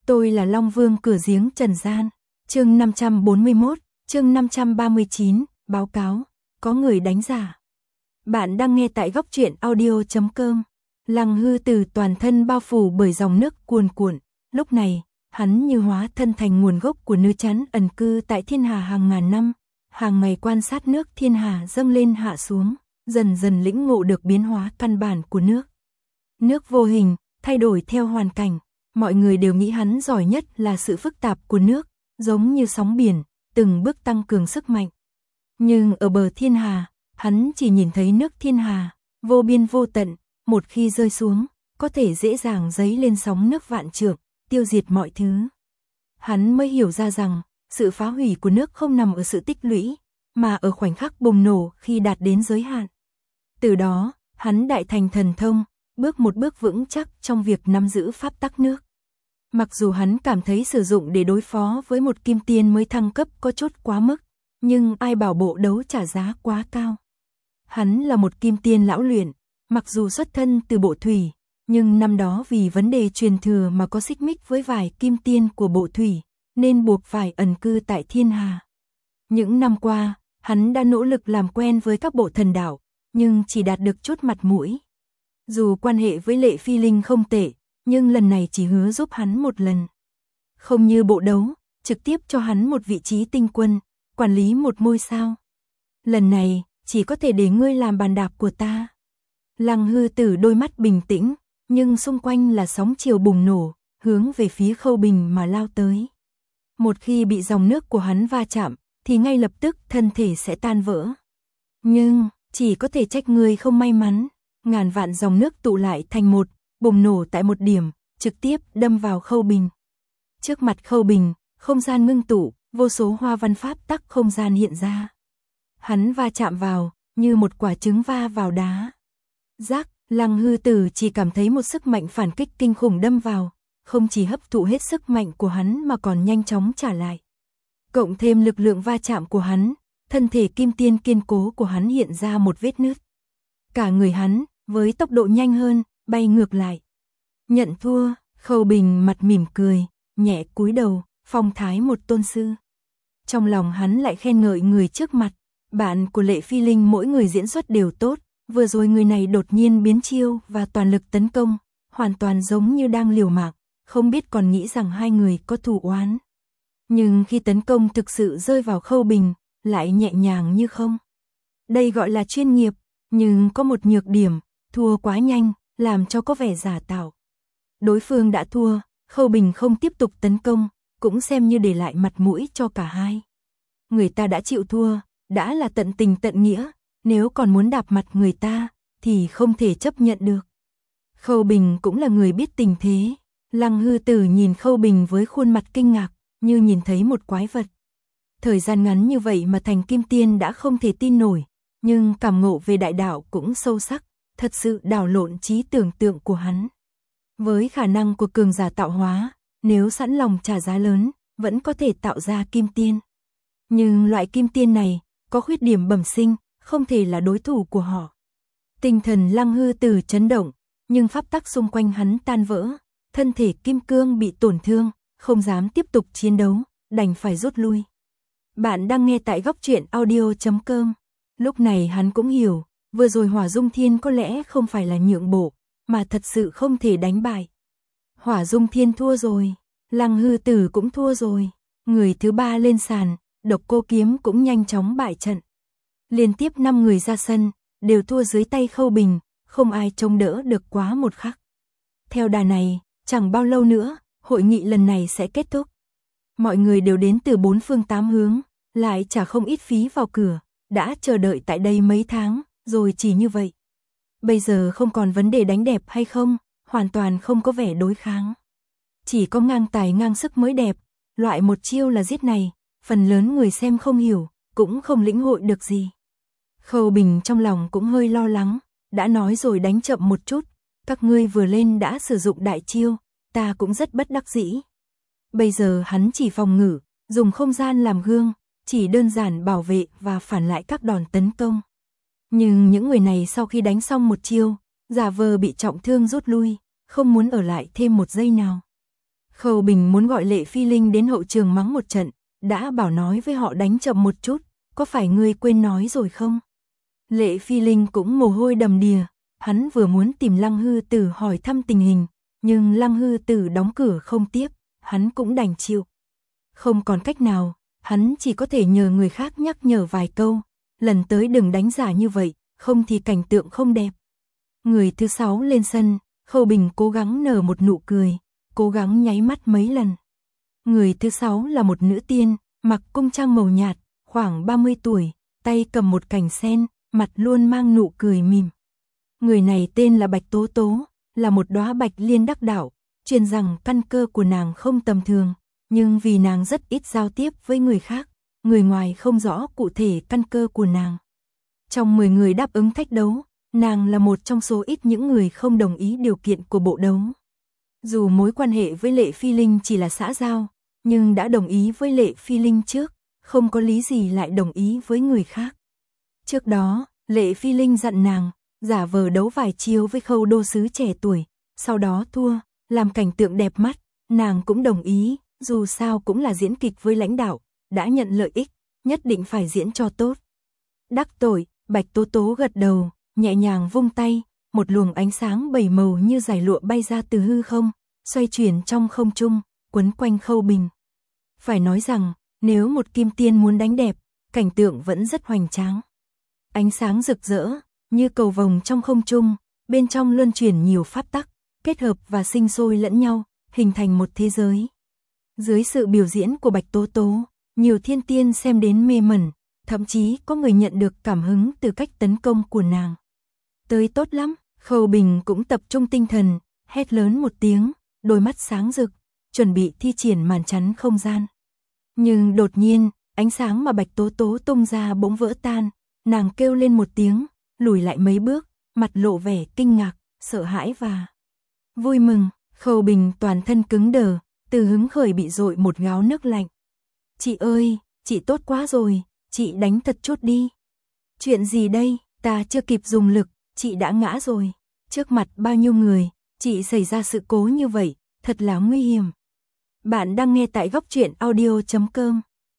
Tôi là Long Vương cửa giếng trần gian. Chương 541, chương 539, báo cáo, có người đánh giả. Bạn đang nghe tại góc truyện audio.com. Lăng Hư Tử toàn thân bao phủ bởi dòng nước cuồn cuộn, lúc này, hắn như hóa thân thành nguồn gốc của nữ chắn ẩn cư tại thiên hà hàng ngàn năm, hàng ngày quan sát nước thiên hà dâng lên hạ xuống, dần dần lĩnh ngộ được biến hóa căn bản của nước. Nước vô hình, thay đổi theo hoàn cảnh, mọi người đều nghĩ hắn giỏi nhất là sự phức tạp của nước, giống như sóng biển, từng bước tăng cường sức mạnh. Nhưng ở bờ thiên hà, hắn chỉ nhìn thấy nước thiên hà, vô biên vô tận, một khi rơi xuống, có thể dễ dàng dấy lên sóng nước vạn trượng, tiêu diệt mọi thứ. Hắn mới hiểu ra rằng, sự phá hủy của nước không nằm ở sự tích lũy, mà ở khoảnh khắc bùng nổ khi đạt đến giới hạn. Từ đó, hắn đại thành thần thông, bước một bước vững chắc trong việc nắm giữ pháp tắc nước. Mặc dù hắn cảm thấy sử dụng để đối phó với một kim tiên mới thăng cấp có chút quá mức, nhưng ai bảo bộ đấu trả giá quá cao. Hắn là một kim tiên lão luyện, mặc dù xuất thân từ bộ thủy, nhưng năm đó vì vấn đề truyền thừa mà có xích mích với vài kim tiên của bộ thủy, nên buộc phải ẩn cư tại thiên hà. Những năm qua, hắn đã nỗ lực làm quen với các bộ thần đạo, nhưng chỉ đạt được chút mặt mũi. Dù quan hệ với Lệ Phi Linh không tệ, nhưng lần này chỉ hứa giúp hắn một lần. Không như bộ đấu, trực tiếp cho hắn một vị trí tinh quân, quản lý một ngôi sao. Lần này, chỉ có thể để ngươi làm bàn đạp của ta. Lăng Hư Tử đôi mắt bình tĩnh, nhưng xung quanh là sóng chiều bùng nổ, hướng về phía Khâu Bình mà lao tới. Một khi bị dòng nước của hắn va chạm, thì ngay lập tức thân thể sẽ tan vỡ. Nhưng, chỉ có thể trách ngươi không may mắn. Ngàn vạn dòng nước tụ lại thành một, bùng nổ tại một điểm, trực tiếp đâm vào Khâu Bình. Trước mặt Khâu Bình, không gian ngưng tụ, vô số hoa văn pháp tắc không gian hiện ra. Hắn va chạm vào, như một quả trứng va vào đá. Rắc, Lăng Hư Tử chỉ cảm thấy một sức mạnh phản kích kinh khủng đâm vào, không chỉ hấp thụ hết sức mạnh của hắn mà còn nhanh chóng trả lại. Cộng thêm lực lượng va chạm của hắn, thân thể kim tiên kiên cố của hắn hiện ra một vết nứt. Cả người hắn, với tốc độ nhanh hơn, bay ngược lại. Nhận thua, Khâu Bình mặt mỉm cười, nhẹ cúi đầu, phong thái một tôn sư. Trong lòng hắn lại khen ngợi người trước mặt, bạn của Lệ Phi Linh mỗi người diễn xuất đều tốt, vừa rồi người này đột nhiên biến chiêu và toàn lực tấn công, hoàn toàn giống như đang liều mạng, không biết còn nghĩ rằng hai người có thù oán. Nhưng khi tấn công thực sự rơi vào Khâu Bình, lại nhẹ nhàng như không. Đây gọi là chuyên nghiệp, nhưng có một nhược điểm, thua quá nhanh, làm cho có vẻ giả tạo. Đối phương đã thua, Khâu Bình không tiếp tục tấn công, cũng xem như để lại mặt mũi cho cả hai. Người ta đã chịu thua, đã là tận tình tận nghĩa, nếu còn muốn đạp mặt người ta, thì không thể chấp nhận được. Khâu Bình cũng là người biết tình thế. Lăng Hư Tử nhìn Khâu Bình với khuôn mặt kinh ngạc, như nhìn thấy một quái vật. Thời gian ngắn như vậy mà thành kim tiên đã không thể tin nổi, nhưng cảm ngộ về đại đạo cũng sâu sắc, thật sự đảo lộn trí tưởng tượng của hắn. Với khả năng của cường giả tạo hóa, nếu sẵn lòng trả giá lớn, vẫn có thể tạo ra kim tiên. Nhưng loại kim tiên này, có khuyết điểm bẩm sinh, không thể là đối thủ của họ. Tinh thần Lăng Hư Tử chấn động, nhưng pháp tắc xung quanh hắn tan vỡ, thân thể kim cương bị tổn thương, không dám tiếp tục chiến đấu, đành phải rút lui. Bạn đang nghe tại góc truyện audio.com. Lúc này hắn cũng hiểu, vừa rồi Hỏa Dung Thiên có lẽ không phải là nhượng bộ, mà thật sự không thể đánh bại. Hỏa Dung Thiên thua rồi, Lăng Hư Tử cũng thua rồi, người thứ ba lên sàn, Độc Cô Kiếm cũng nhanh chóng bại trận. Liên tiếp 5 người ra sân, đều thua dưới tay Khâu Bình, không ai chống đỡ được quá một khắc. Theo đà này, chẳng bao lâu nữa, hội nghị lần này sẽ kết thúc. Mọi người đều đến từ 4 phương 8 hướng, lại trả không ít phí vào cửa, đã chờ đợi tại đây mấy tháng, rồi chỉ như vậy. Bây giờ không còn vấn đề đánh đẹp hay không, hoàn toàn không có vẻ đối kháng. Chỉ có ngang tài ngang sức mới đẹp, loại một chiêu là giết này, phần lớn người xem không hiểu, cũng không lĩnh hội được gì. Khâu Bình trong lòng cũng hơi lo lắng, đã nói rồi đánh chậm một chút, các ngươi vừa lên đã sử dụng đại chiêu, ta cũng rất bất đắc dĩ. Bây giờ hắn chỉ phòng ngự, dùng không gian làm gương, chỉ đơn giản bảo vệ và phản lại các đòn tấn công. Nhưng những người này sau khi đánh xong một chiêu, giả vờ bị trọng thương rút lui, không muốn ở lại thêm một giây nào. Khâu Bình muốn gọi Lệ Phi Linh đến hậu trường mắng một trận, đã bảo nói với họ đánh chậm một chút, có phải ngươi quên nói rồi không? Lệ Phi Linh cũng mồ hôi đầm đìa, hắn vừa muốn tìm Lăng Hư Tử hỏi thăm tình hình, nhưng Lăng Hư Tử đóng cửa không tiếp, hắn cũng đành chịu. Không còn cách nào, hắn chỉ có thể nhờ người khác nhắc nhở vài câu, lần tới đừng đánh giả như vậy, không thì cảnh tượng không đẹp. Người thứ 6 lên sân, Khâu Bình cố gắng nở một nụ cười, cố gắng nháy mắt mấy lần. Người thứ 6 là một nữ tiên, mặc cung trang màu nhạt, khoảng 30 tuổi, tay cầm một cành sen, mặt luôn mang nụ cười mỉm. Người này tên là Bạch Tố Tố, là một đóa bạch liên đắc đạo, truyền rằng căn cơ của nàng không tầm thường, nhưng vì nàng rất ít giao tiếp với người khác, người ngoài không rõ cụ thể căn cơ của nàng. Trong 10 người đáp ứng thách đấu, nàng là một trong số ít những người không đồng ý điều kiện của bộ đấu. Dù mối quan hệ với Lệ Phi Linh chỉ là xã giao, nhưng đã đồng ý với Lệ Phi Linh trước, không có lý gì lại đồng ý với người khác. Trước đó, Lệ Phi Linh dặn nàng, giả vờ đấu vài chiêu với Khâu đô sứ trẻ tuổi, sau đó thua, làm cảnh tượng đẹp mắt, nàng cũng đồng ý, dù sao cũng là diễn kịch với lãnh đạo, đã nhận lợi ích, nhất định phải diễn cho tốt. Đắc tội, Bạch Tố Tố gật đầu, nhẹ nhàng vung tay, một luồng ánh sáng bảy màu như dải lụa bay ra từ hư không, xoay chuyển trong không trung, quấn quanh Khâu Bình. Phải nói rằng, nếu một kim tiên muốn đánh đẹp, cảnh tượng vẫn rất hoành tráng. Ánh sáng rực rỡ, như cầu vồng trong không trung, bên trong luân chuyển nhiều pháp tắc, kết hợp và sinh sôi lẫn nhau, hình thành một thế giới. Dưới sự biểu diễn của Bạch Tố Tố, nhiều thiên tiên xem đến mê mẩn, thậm chí có người nhận được cảm hứng từ cách tấn công của nàng. Tới tốt lắm, Khâu Bình cũng tập trung tinh thần, hét lớn một tiếng, đôi mắt sáng rực, chuẩn bị thi triển màn chắn không gian. Nhưng đột nhiên, ánh sáng mà Bạch Tố Tố tung ra bỗng vỡ tan, nàng kêu lên một tiếng, lùi lại mấy bước, mặt lộ vẻ kinh ngạc, sợ hãi và vui mừng. Khâu Bình toàn thân cứng đờ, từ hứng khởi bị dội một gáo nước lạnh. Chị ơi, chị tốt quá rồi, chị đánh thật chút đi. Chuyện gì đây, ta chưa kịp dùng lực, chị đã ngã rồi. Trước mặt bao nhiêu người, chị xảy ra sự cố như vậy, thật là nguy hiểm. Bạn đang nghe tại Góc Truyện Audio.com.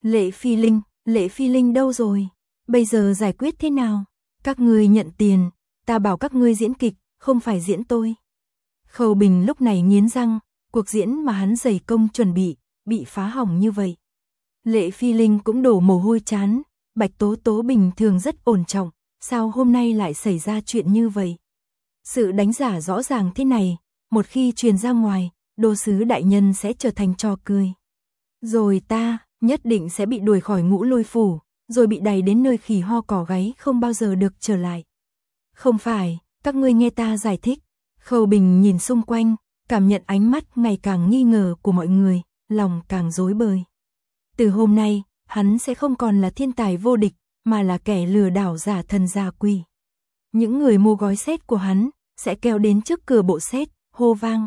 Lệ Phi Linh đâu rồi? Bây giờ giải quyết thế nào? Các ngươi nhận tiền, ta bảo các ngươi diễn kịch, không phải diễn tôi. Khâu Bình lúc này nghiến răng, cuộc diễn mà hắn dày công chuẩn bị phá hỏng như vậy. Lệ Phi Linh cũng đổ mồ hôi chán, Bạch Tố Tố bình thường rất ổn trọng, sao hôm nay lại xảy ra chuyện như vậy? Sự đánh giả rõ ràng thế này, một khi truyền ra ngoài, đô sứ đại nhân sẽ trở thành trò cười. Rồi ta, nhất định sẽ bị đuổi khỏi Ngũ Lôi phủ, rồi bị đày đến nơi khỉ ho cỏ gáy không bao giờ được trở lại. Không phải, các ngươi nghe ta giải thích. Khâu Bình nhìn xung quanh, cảm nhận ánh mắt ngày càng nghi ngờ của mọi người, lòng càng rối bời. Từ hôm nay, hắn sẽ không còn là thiên tài vô địch, mà là kẻ lừa đảo giả thần giả quỷ. Những người mua gói set của hắn, sẽ kéo đến trước cửa bộ set, hô vang.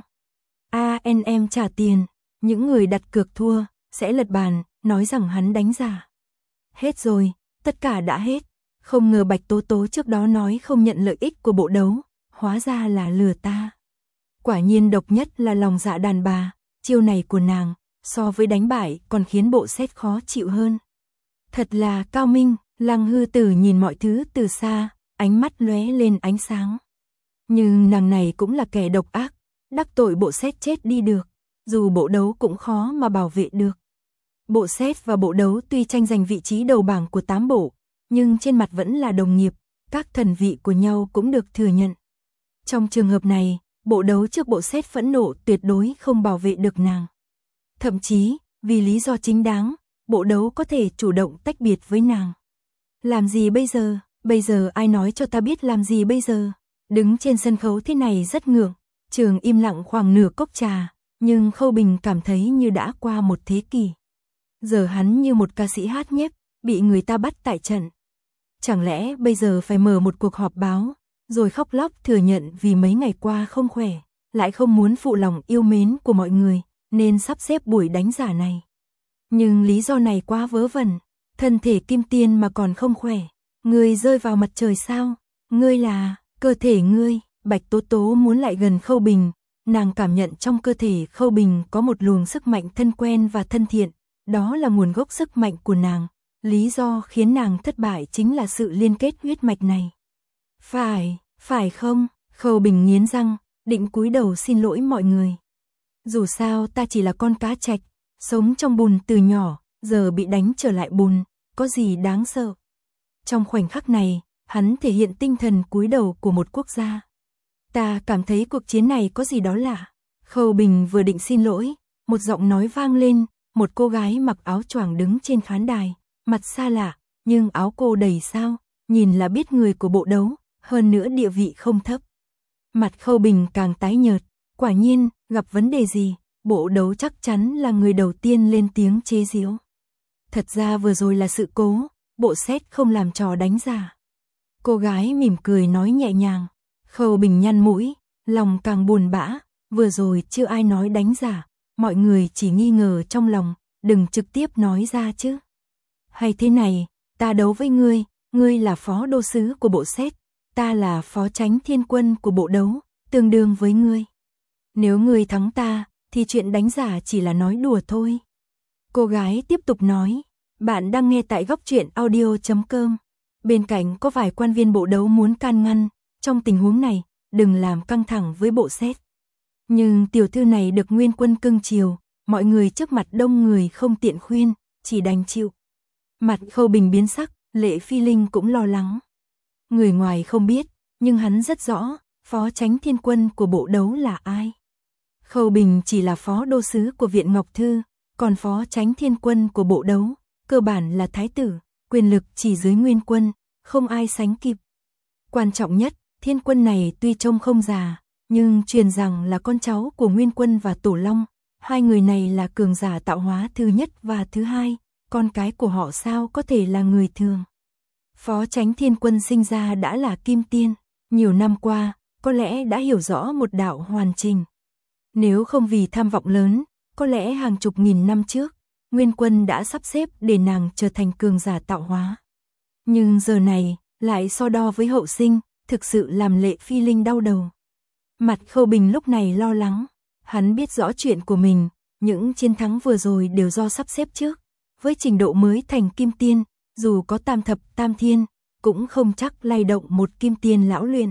Em trả tiền, những người đặt cược thua, sẽ lật bàn, nói rằng hắn đánh giả. Hết rồi, tất cả đã hết. Không ngờ Bạch Tố Tố trước đó nói không nhận lợi ích của bộ đấu, hóa ra là lừa ta. Quả nhiên độc nhất là lòng dạ đàn bà, chiêu này của nàng, so với đánh bại còn khiến bộ set khó chịu hơn. Thật là cao minh, Lăng Hư Tử nhìn mọi thứ từ xa, ánh mắt lóe lên ánh sáng. Nhưng nàng này cũng là kẻ độc ác, đắc tội bộ set chết đi được, dù bộ đấu cũng khó mà bảo vệ được. Bộ set và bộ đấu tuy tranh giành vị trí đầu bảng của 8 bộ, nhưng trên mặt vẫn là đồng nghiệp, các thần vị của nhau cũng được thừa nhận. Trong trường hợp này, bộ đấu trước bộ set phẫn nộ tuyệt đối không bảo vệ được nàng. Thậm chí, vì lý do chính đáng, bộ đấu có thể chủ động tách biệt với nàng. Làm gì bây giờ? Bây giờ ai nói cho ta biết làm gì bây giờ? Đứng trên sân khấu thế này rất ngượng, trường im lặng khoảng nửa cốc trà, nhưng Khâu Bình cảm thấy như đã qua một thế kỷ. Giờ hắn như một ca sĩ hát nhép, bị người ta bắt tại trận. Chẳng lẽ bây giờ phải mở một cuộc họp báo, rồi khóc lóc thừa nhận vì mấy ngày qua không khỏe, lại không muốn phụ lòng yêu mến của mọi người, nên sắp xếp buổi đánh giả này. Nhưng lý do này quá vớ vẩn, thân thể kim tiên mà còn không khỏe, ngươi rơi vào mặt trời sao? Ngươi là, cơ thể ngươi. Bạch Tố Tố muốn lại gần Khâu Bình, nàng cảm nhận trong cơ thể Khâu Bình có một luồng sức mạnh thân quen và thân thiện, đó là nguồn gốc sức mạnh của nàng, lý do khiến nàng thất bại chính là sự liên kết huyết mạch này. Phải không? Khâu Bình nghiến răng, định cúi đầu xin lỗi mọi người. Dù sao ta chỉ là con cá trạch, sống trong bùn từ nhỏ, giờ bị đánh trở lại bùn, có gì đáng sợ. Trong khoảnh khắc này, hắn thể hiện tinh thần cúi đầu của một quốc gia. Ta cảm thấy cuộc chiến này có gì đó lạ. Khâu Bình vừa định xin lỗi, một giọng nói vang lên, một cô gái mặc áo choàng đứng trên khán đài, mặt xa lạ, nhưng áo cô đầy sao, nhìn là biết người của bộ đấu, hơn nữa địa vị không thấp. Mặt Khâu Bình càng tái nhợt, quả nhiên, gặp vấn đề gì, bộ đấu chắc chắn là người đầu tiên lên tiếng chế giễu. Thật ra vừa rồi là sự cố, bộ xét không làm trò đánh giả. Cô gái mỉm cười nói nhẹ nhàng. Khâu Bình nhăn mũi, lòng càng buồn bã, vừa rồi chưa ai nói đánh giả, mọi người chỉ nghi ngờ trong lòng, đừng trực tiếp nói ra chứ. Hay thế này, ta đấu với ngươi là phó đô sứ của bộ xét, ta là phó chánh thiên quân của bộ đấu, tương đương với ngươi. Nếu ngươi thắng ta, thì chuyện đánh giả chỉ là nói đùa thôi. Cô gái tiếp tục nói, bạn đang nghe tại góc truyện audio.com. Bên cạnh có vài quan viên bộ đấu muốn can ngăn, trong tình huống này, đừng làm căng thẳng với bộ xét. Nhưng tiểu thư này được Nguyên Quân cưng chiều, mọi người trước mặt đông người không tiện khuyên, chỉ đành chịu. Mặt Khâu Bình biến sắc, Lệ Phi Linh cũng lo lắng. Người ngoài không biết, nhưng hắn rất rõ, phó chánh thiên quân của bộ đấu là ai. Khâu Bình chỉ là phó đô sứ của Viện Ngọc Thư, còn phó chánh thiên quân của bộ đấu, cơ bản là thái tử, quyền lực chỉ dưới Nguyên Quân, không ai sánh kịp. Quan trọng nhất, thiên quân này tuy trông không già, nhưng truyền rằng là con cháu của Nguyên Quân và Tổ Long, hai người này là cường giả tạo hóa thứ nhất và thứ hai, con cái của họ sao có thể là người thường. Phó chánh thiên quân sinh ra đã là kim tiên, nhiều năm qua, có lẽ đã hiểu rõ một đạo hoàn chỉnh. Nếu không vì tham vọng lớn, có lẽ hàng chục nghìn năm trước, Nguyên Quân đã sắp xếp để nàng trở thành cường giả tạo hóa. Nhưng giờ này, lại so đo với hậu sinh, thực sự làm Lệ Phi Linh đau đầu. Mặt Khâu Bình lúc này lo lắng, hắn biết rõ chuyện của mình, những chiến thắng vừa rồi đều do sắp xếp trước. Với trình độ mới thành kim tiên, dù có tam thập tam thiên, cũng không chắc lay động một kim tiên lão luyện.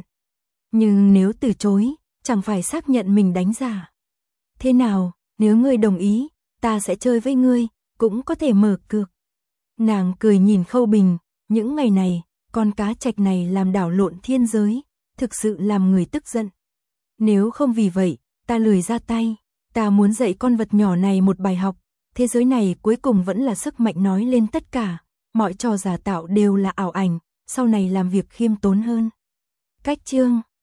Nhưng nếu từ chối, chẳng phải xác nhận mình đánh giả. Thế nào, nếu ngươi đồng ý, ta sẽ chơi với ngươi, cũng có thể mở cược. Nàng cười nhìn Khâu Bình, những ngày này, con cá trạch này làm đảo lộn thiên giới, thực sự làm người tức giận. Nếu không vì vậy, ta lười ra tay, ta muốn dạy con vật nhỏ này một bài học, thế giới này cuối cùng vẫn là sức mạnh nói lên tất cả, mọi trò giả tạo đều là ảo ảnh, sau này làm việc khiêm tốn hơn. Cách chương